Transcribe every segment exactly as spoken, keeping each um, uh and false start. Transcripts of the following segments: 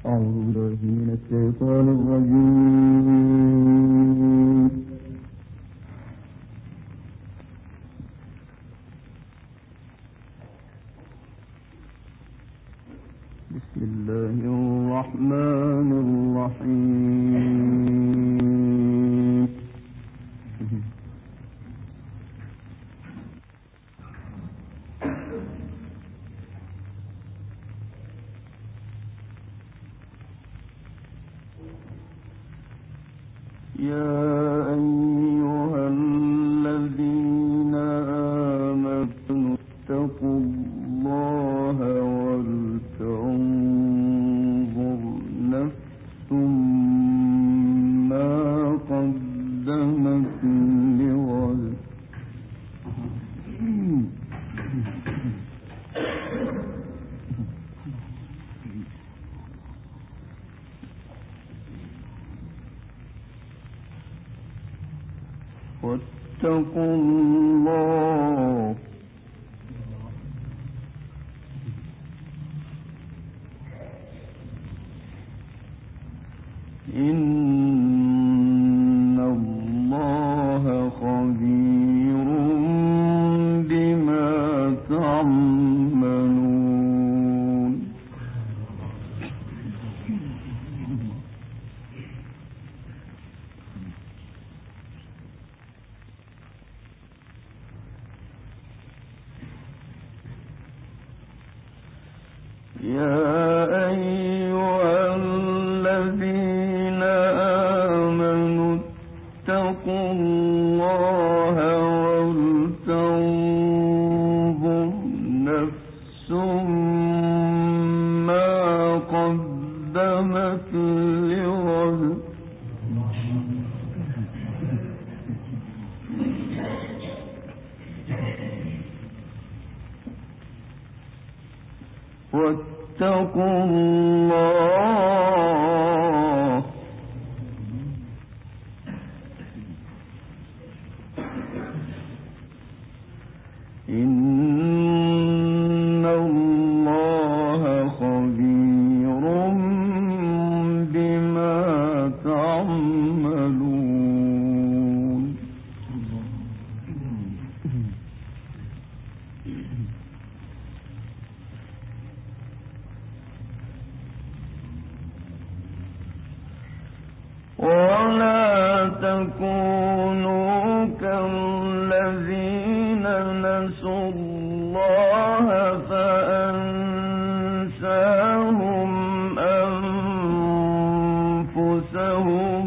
أعوذ بالله من الشيطان الرجيم. بسم الله الرحمن الرحيم. يا أيها الذين آمنوا اتقوا الله ولتنظر نفس ما قدمت لغد واتقوا الله إن الله خبير بما تعملون. يا أيها الذين آمنوا اتقوا الله ولتنظر نفس ما قدمت لغد واتقوا الله إن الله خبير بما تعملون. ولا تكونوا كالذين نسوا الله فأنساهم أنفسهم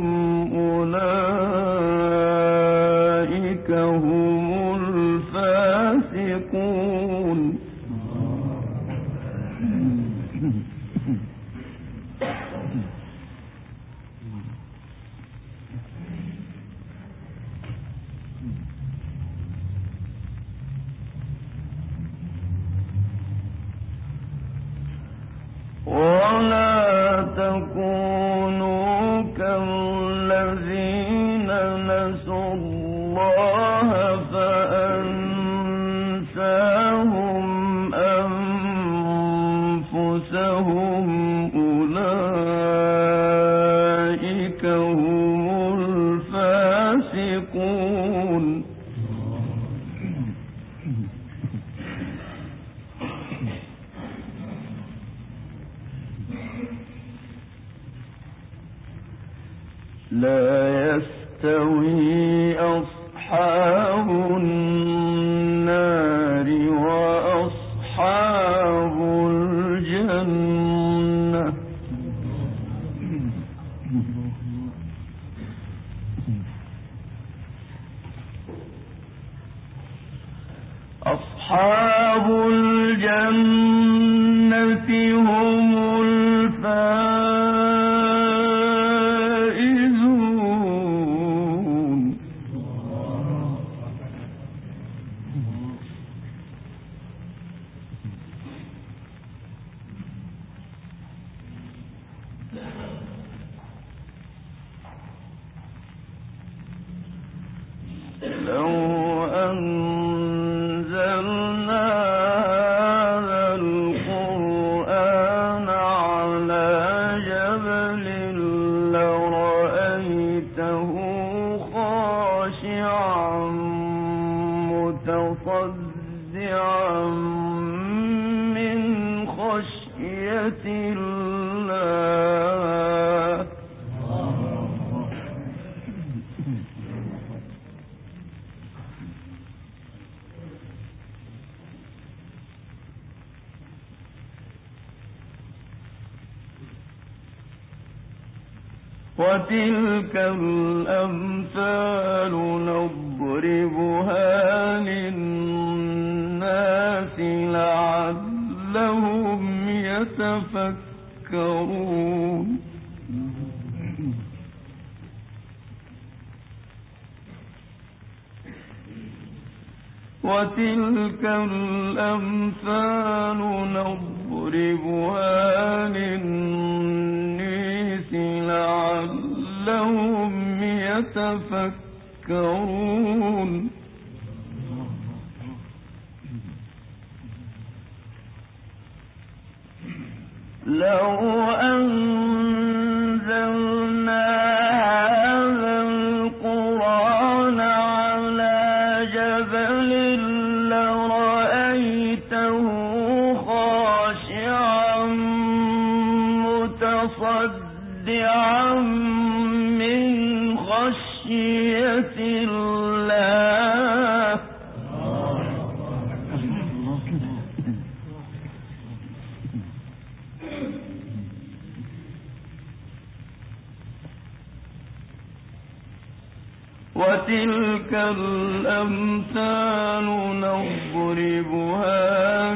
أولئك هم الفاسقون. ولا تكونوا كالذين نسوا الله فأنساهم أنفسهم أولئك هم الفاسقون. لا يستوي أصحاب النار وأصحاب الجنة أصحاب الجنة هم الفائزون. لو أنزلنا هذا القرآن على خشية الله وتلك الأمثال نضربها للناس لعلهم يتفكرون وتلك الأمثال نضربها للناس لعلهم يتفكرون لو أنزلنا هذا القرآن على جبل لرأيته خاشعا متصدعا من خشية الله وتلك الأمثال نضربها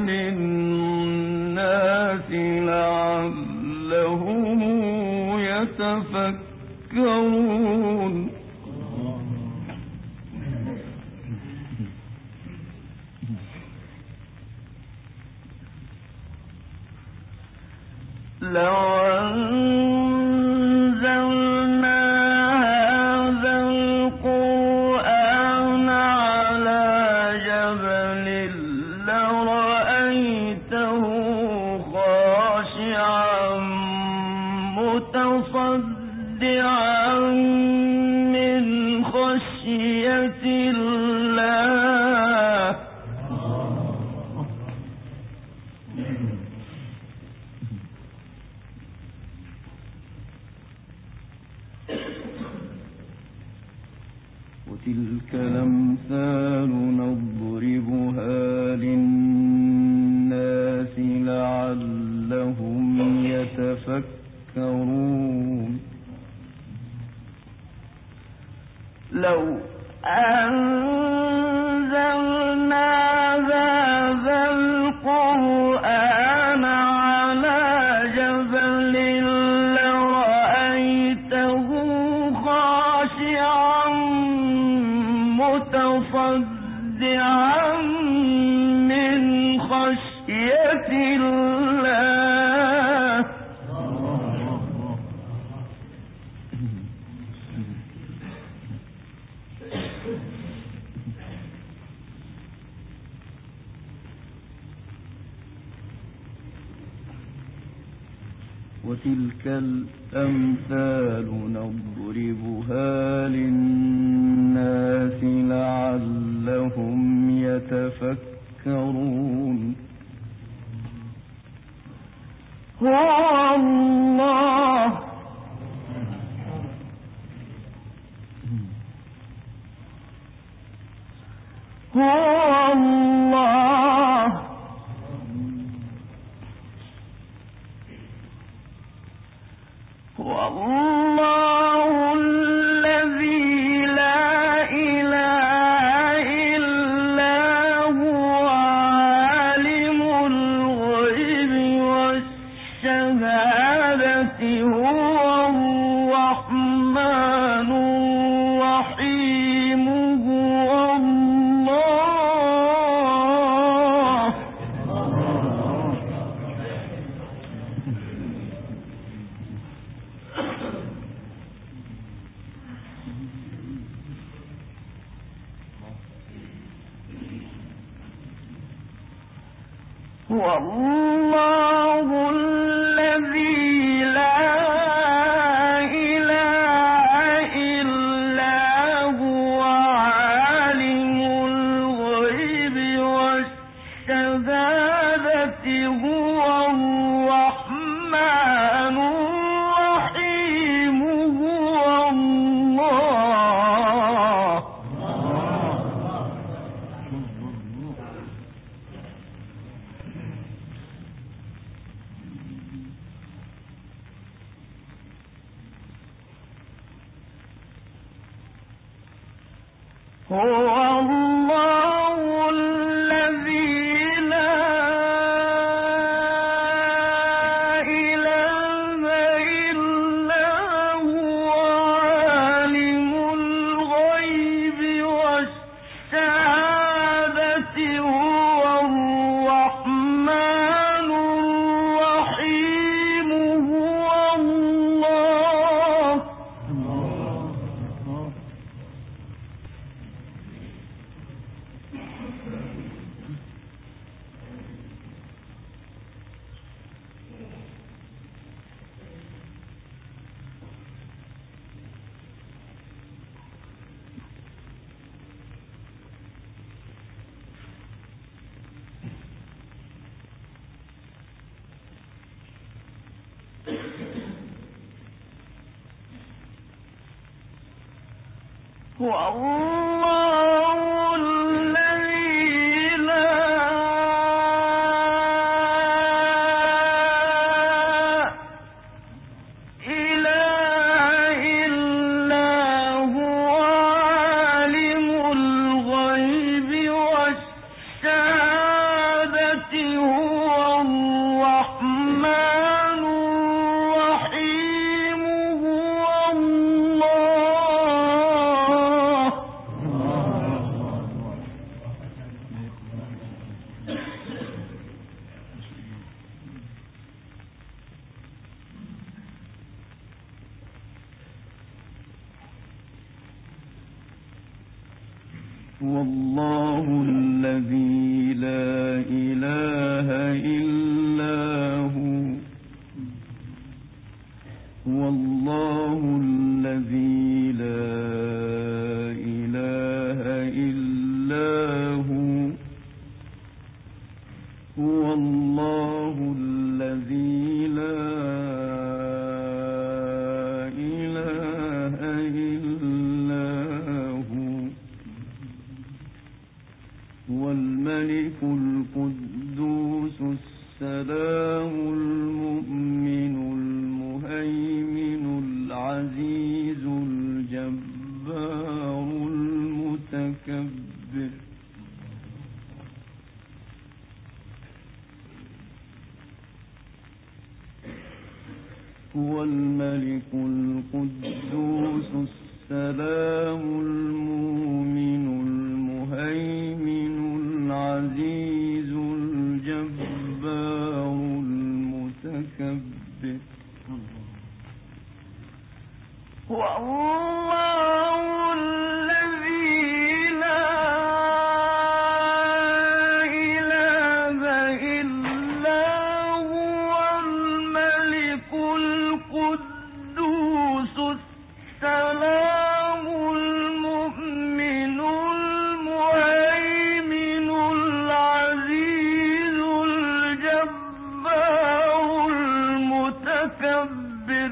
للناس لعلهم يتفكرون لو أنزلنا هذا القرآن على جبل لرأيته خاشعا متصدعا من خشية الله وتلك الأمثال نضربها للناس لعلهم يتفكرون لو أنزلنا هذا القرآن على جبل لرأيته خاشعا متصدعا من خشية الله وتلك الأمثال نضربها للناس لعلهم يتفكرون هو الله هو الله هو الله الذي لا إله إلا هو عالم الغيب والشهادة هو الرحمن الرحيم هو الله هو الله الذي لا إله إلا هو عالم الغيب والشهادة هو الرحمن والله الذي لا إله إلا هو والله الذي لا إله إلا هو هو الله الذي لا إله إلا هو والملك القدوس السلام المؤمن المهيمن العزيز الجبار المتكبر هو الملك القدوس السلام المؤمن المهيمن العزيز الجبار المتكبر هو الله الذي لا إله إلا هو الملك القدوس السلام المؤمن المهيمن العزيز الجبار المتكبر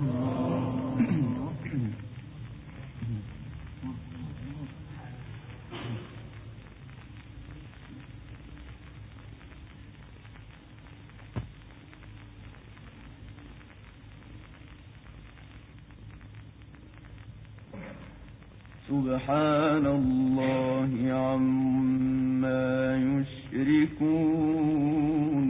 سبحان الله عما يشركون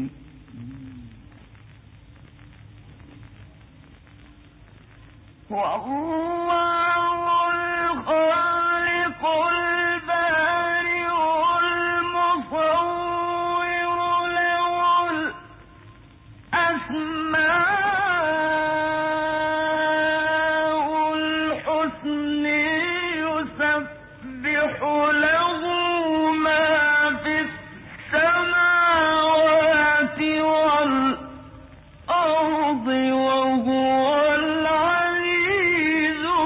هو الله الخالق البارئ المصور له الأسماء الحسنى يسبح له ما في السماوات والأرض وهو العزيز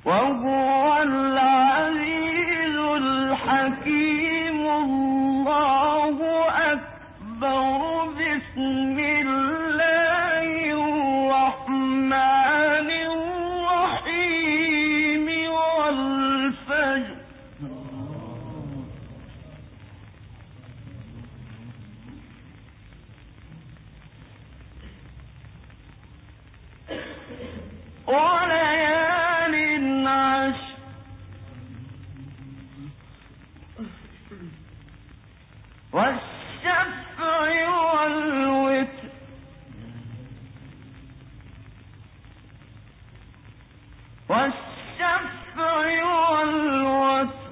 وهو العزيز الحكيم. الله أكبر. بسم الله الرحمن الرحيم. والفجر. وليال عشر. والشفع والوتر. والشفع والوتر.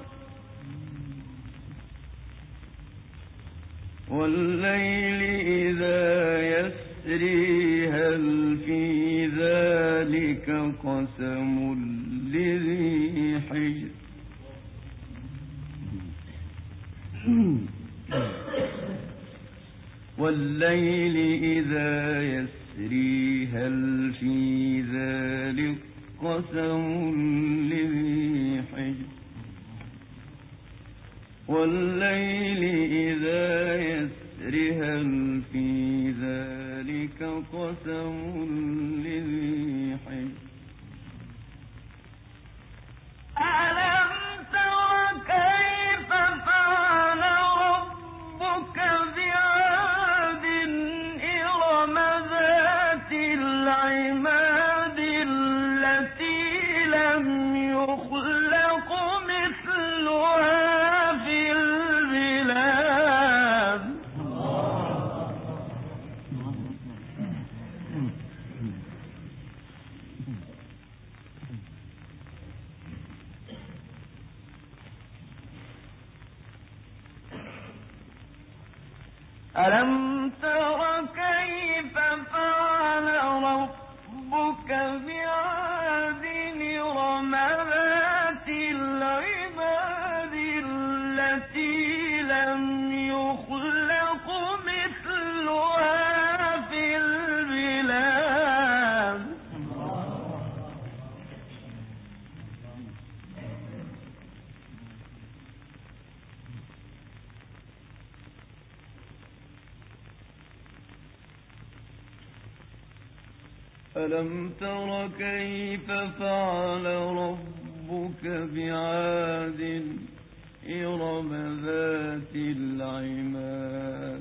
والليل إذا يسري هل في ذلك قسم لذي حجر. والليل إذا يسري هل في ذلك قسم لذي حجر. والليل إذا يسري هل في ذلك قسم لذي حجر. ألم تر كيف فعل ربك بعاد إرم ذات العماد التي لم يخلق مثلها في البلاد. ألم تر كيف فعل ربك بعاد إرم ذات العماد التي لم يخلق مثلها في البلاد. ألم تر كيف فعل ربك بعاد إرم ذات العماد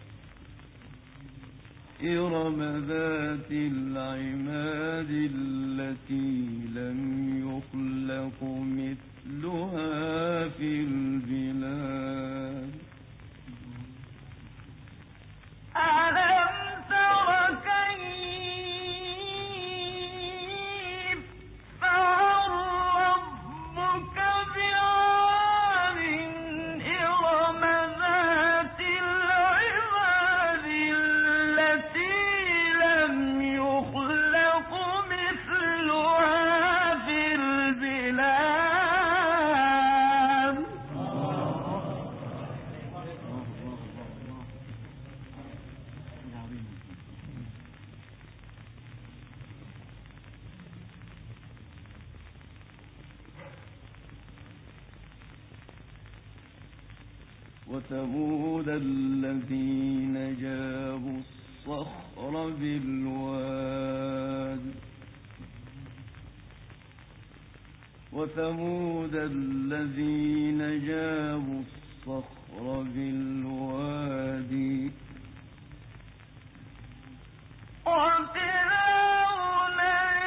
إرم ذات العماد التي لم يخلق مثلها في البلاد. ألم تر كيف فعل ربك بعاد إرم ذات العماد التي لم يخلق مثلها في البلاد. وثمود الذين جابوا الصخر بالواد وثمود الذين جابوا الصخر بالوادي وفرعون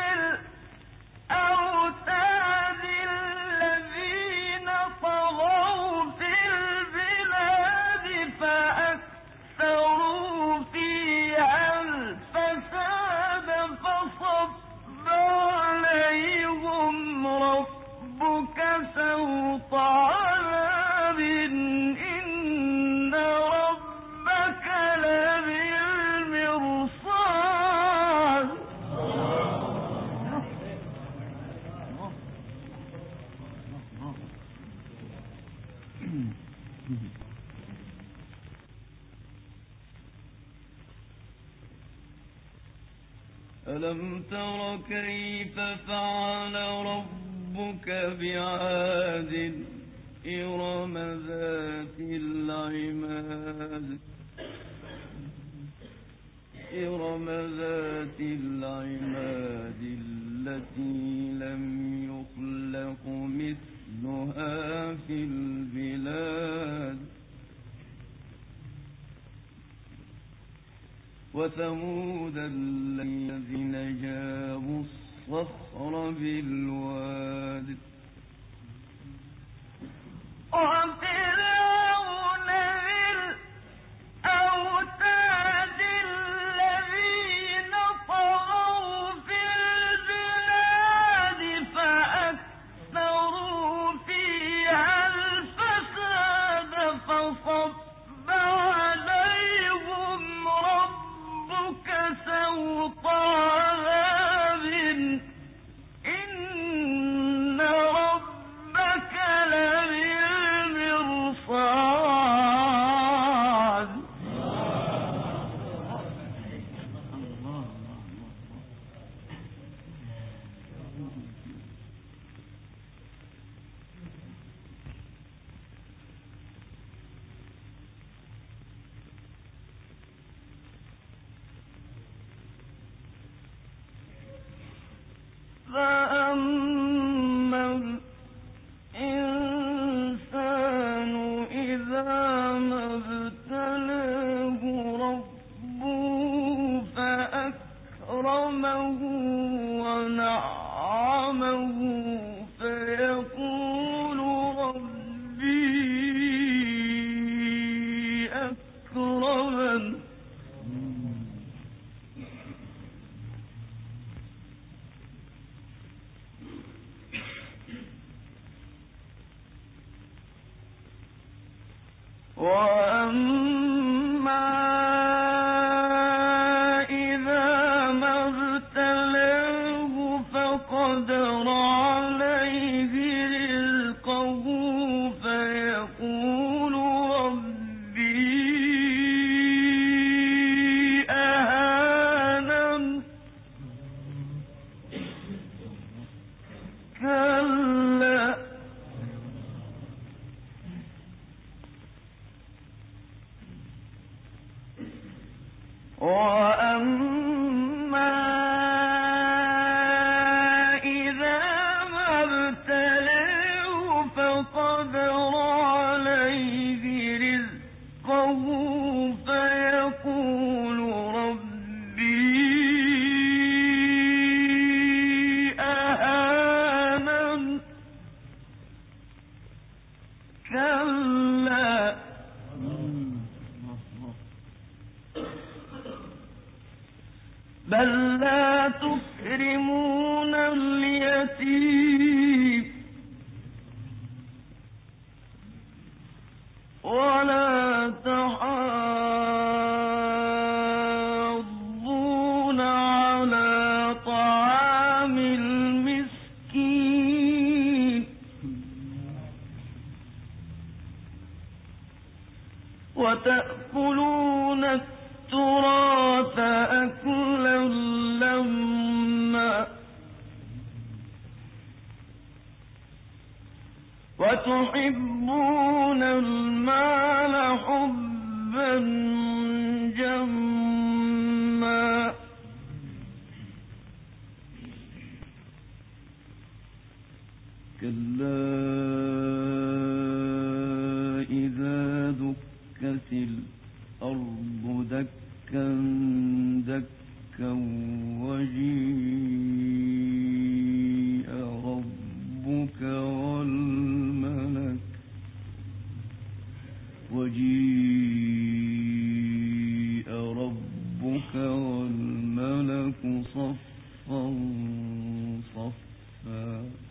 الأوتاد الذين طغوا في البلاد فأكثروا فيها الفساد فصب عليهم ربك سوط عذاب إن ربك لبالمرصاد. ألم تر كيف فعل ربك ربك بعاد إرم ذات العماد إرم ذات العماد التي لم يخلق مثلها في البلاد وثمود الذين جابوا الصخر بالواد وفرعون ذي الأوتاد الذين طغوا في البلاد فأكثروا فيها الفساد فصب عليهم ربك سوط عذاب إن ربك لبالمرصاد فأما الإنسان إذا ما ابتلاه ربه فأكرمه ونعمه فيقول ربي أكرمن وأما إذا ما ابتلاه فقدر عليه رزقه فيقول ربي أهانن كلا وأما إذا ما ابتلاه فقدر عليه رزقه فيقول ربي أهانن كلا بل لا تكرمون اليتيم ولا تحاضون على طعام المسكين وتأكلون التراث أكلا لما وتحبون المال حبا جما كلا إذا دكت الأرض دكا دكا وجيء ربك والملك وجيء ربك والملك صفا صفا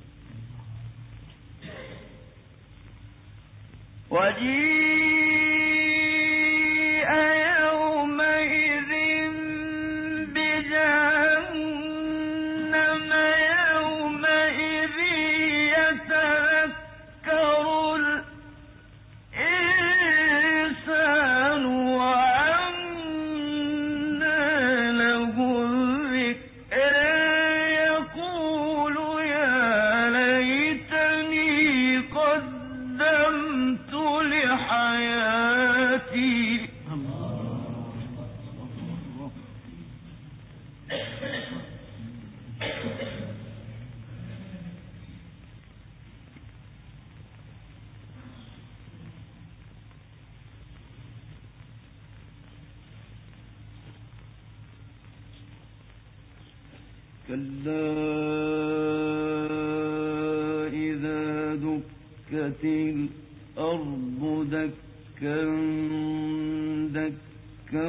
وجيء يومئذ بجهنم يومئذ يتذكر الإنسان وأنى له الذكر يقول يا ليت كلا إذا دكت الأرض دكا دكا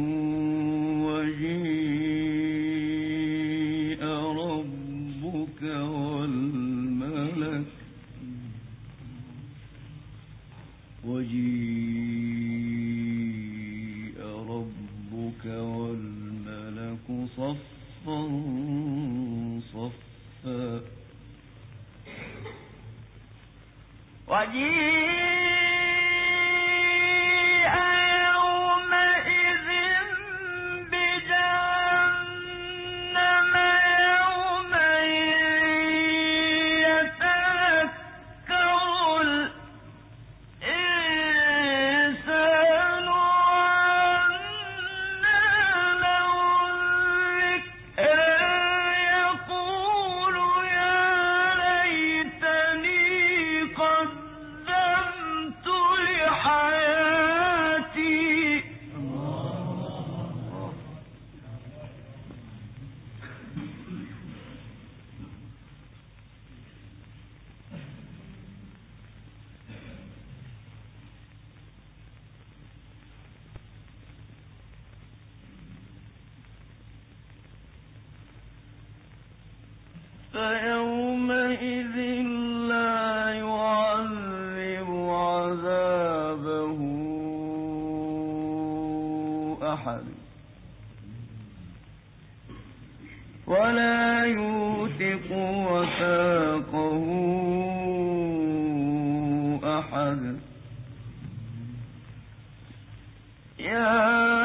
وجيء ربك والملك وجيء ربك والملك صفا صفا وجيء يومئذ بجهنم يومئذ يتذكر الإنسان وأنى له الذكرى يقول يا ليتني قدمت لحياتي فيومئذ لا يعذب عذابه أحد ولا يوثق وثاقه أحد يا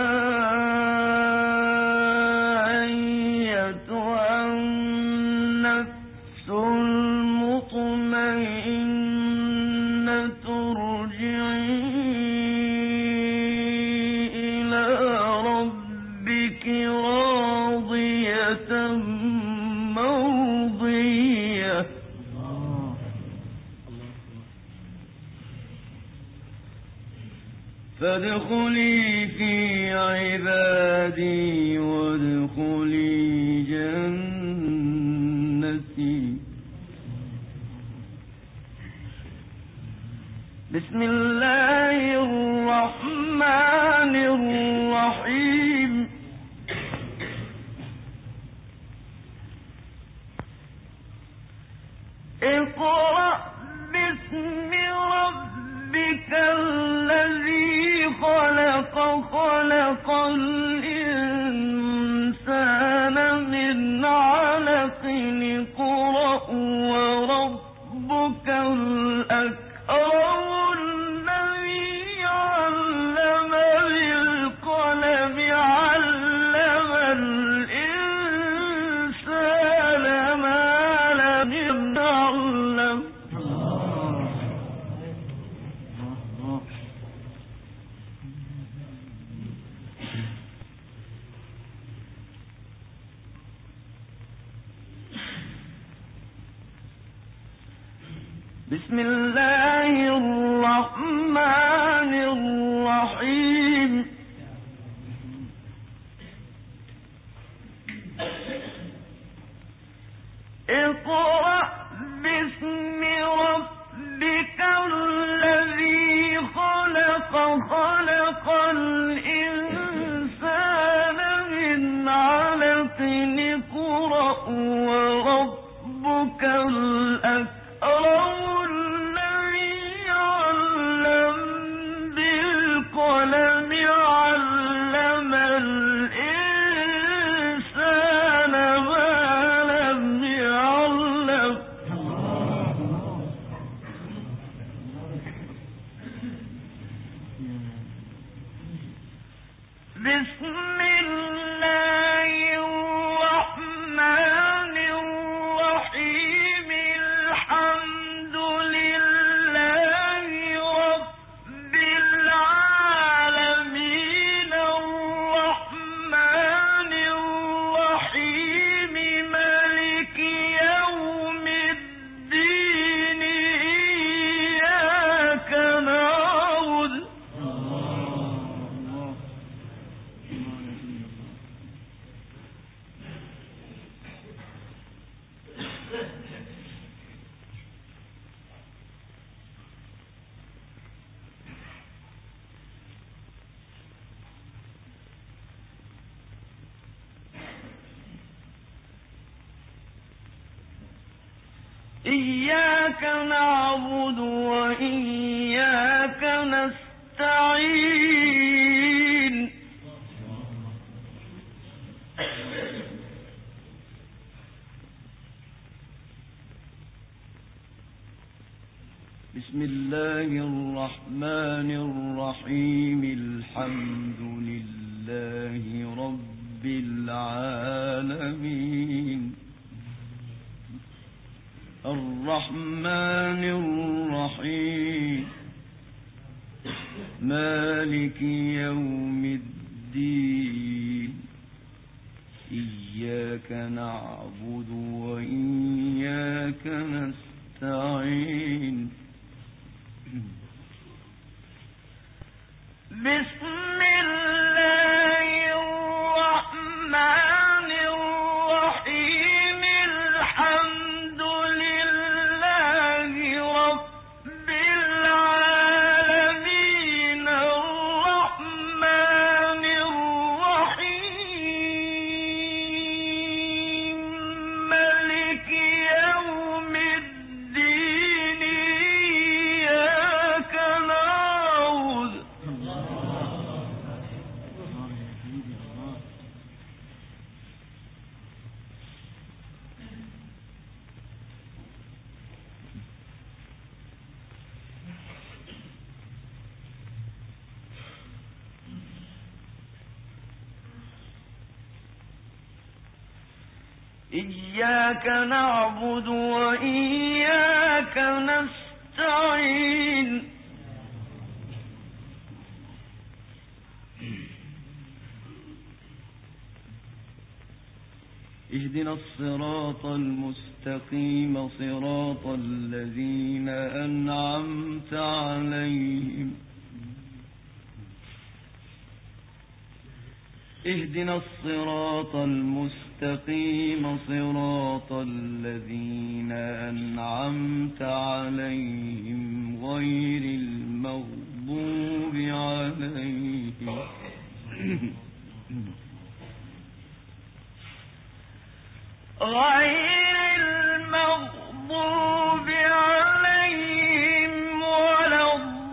أيتها النفس المطمئنة ارجعي إلى ربك راضية مرضية فادخلي في عبادي وادخلي جنتي. بسم الله الرحمن الرحيم. اقرأ باسم ربك الذي خلق خلق الإنسان من علق اقرأ وربك الأكرم الذي علم بالقلم علم الإنسان ما لم يعلم. بسم الله الرحمن الرحيم. اقرأ باسم ربك الذي خلق خلق الإنسان من علق اقرأ وربك الأكرم الذي علم بالقلم علم الإنسان ما لم يعلم. بسم الله الرحمن الرحيم. إياك نعبد وإياك نستعين بسم الله الرحمن الرحيم الحمد لله رب العالمين الرحمن الرحيم مالك يوم الدين إياك نعبد وإياك نستعين بسم الله الرحمن الرحيم الحمد لله رب العالمين الرحمن الرحيم مالك يوم الدين إياك نعبد إياك نعبد وإياك نستعين اهدنا الصراط المستقيم صراط الذين أنعمت عليهم اهدنا الصراط المستقيم صراط الذين أنعمت عليهم غير المغضوب عليهم غير المغضوب عليهم ولا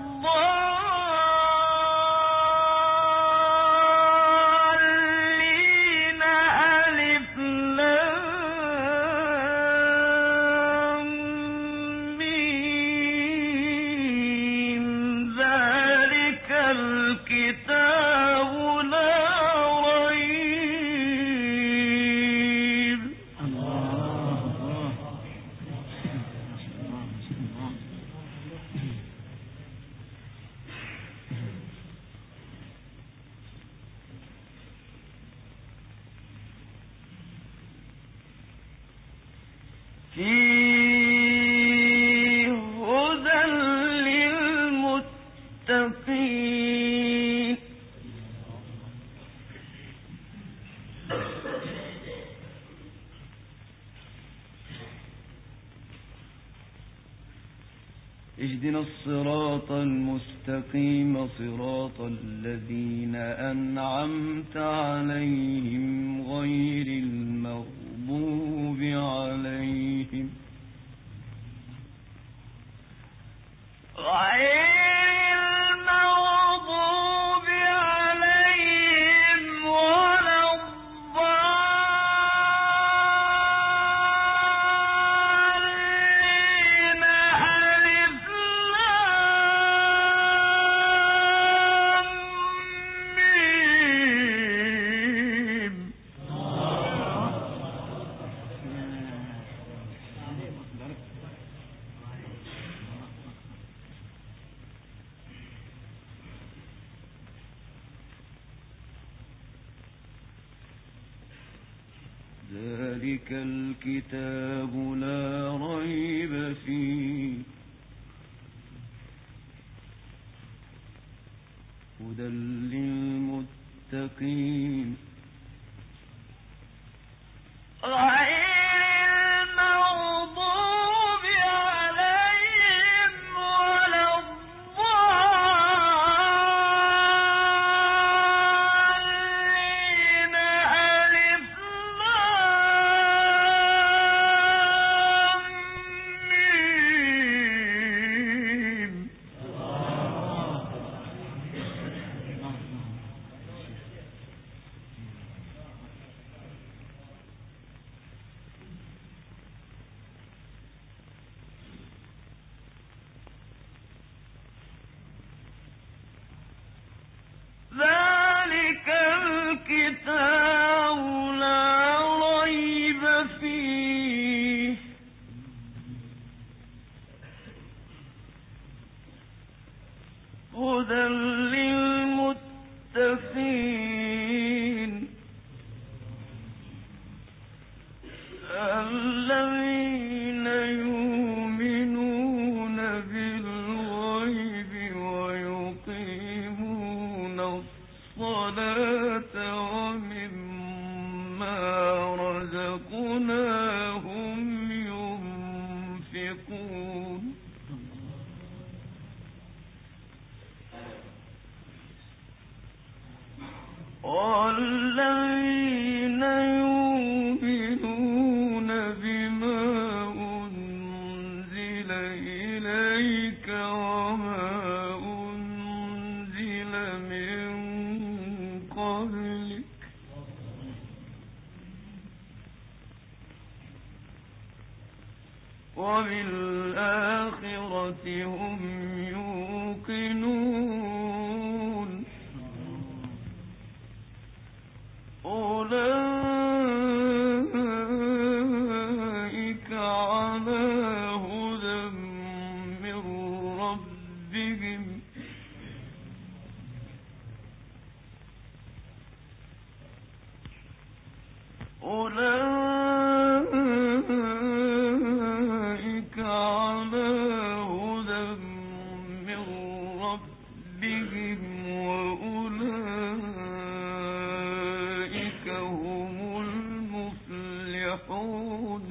الضالين ألف لام ميم ذلك الكتاب لا ريب فيه هدى للمتقين اهدنا الصراط المستقيم صراط الذين أنعمت عليهم غير المغضوب عليهم غير المغضوب عليهم ولا الضالين ألف لام ميم ذلك الكتاب لا ريب فيه هدى للمتقين غير المغضوب عليهم ولا الضالين ألف لام الكتاب لا ريب فيه هدى للمتقين الذين يؤمنون بالغيب ويقيمون الصلاة ومما رزقناهم ينفقون والذين يؤمنون بما أنزل إليك وما أنزل من قبلك وبالآخرة هم يوقنون أولئك على هدى من ربهم أولئك على هدى من ربهم وأولئك هم المفلحون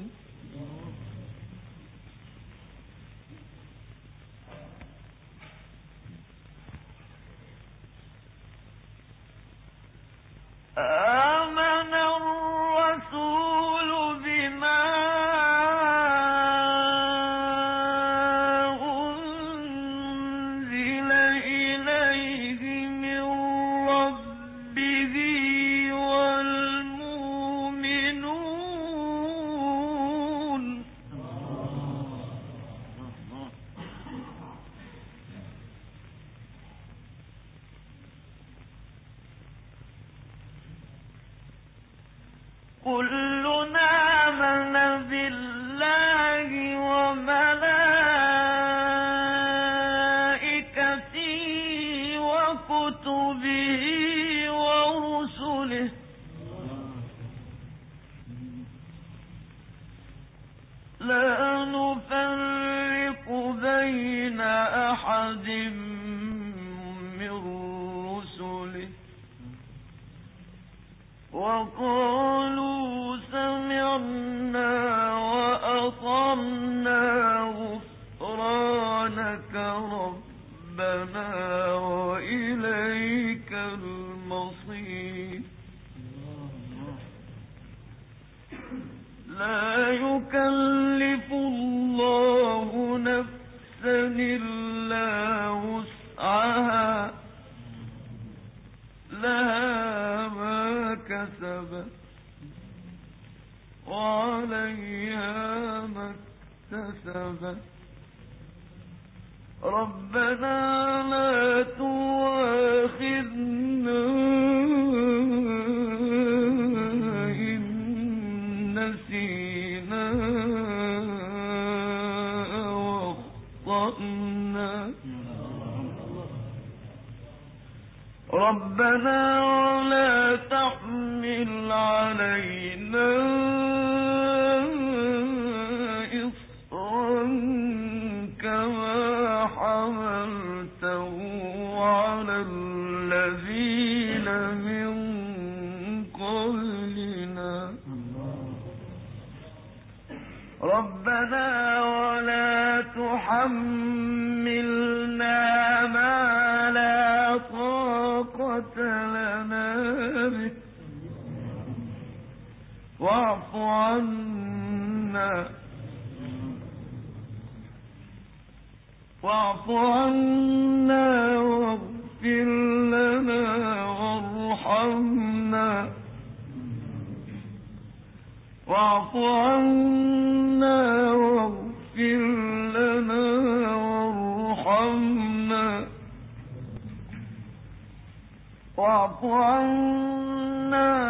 آمن الرسول بما أنزل إليه من ربه والمؤمنون كلنا آمن بالله وملائكته وكتبه ورسله لا نفرق بين أحد من رسله وقالوا سمعنا وأطعنا غفرانك ربنا وإليك المصير لا يكلف الله نفسا إلا وسعها لها ما كسبت وعليها ما اكتسبت ربنا لا تؤاخذنا إن نسينا وأخطأنا ربنا ولا تحمل علينا إصرا كما حملته على الذين من قبلنا ربنا ولا تحملنا ما لا طاقة لنا به واعف عنا واعف عنا واغفر لنا وارحمنا واعف عنا واغفر لنا وارحمنا واعف عنا عنا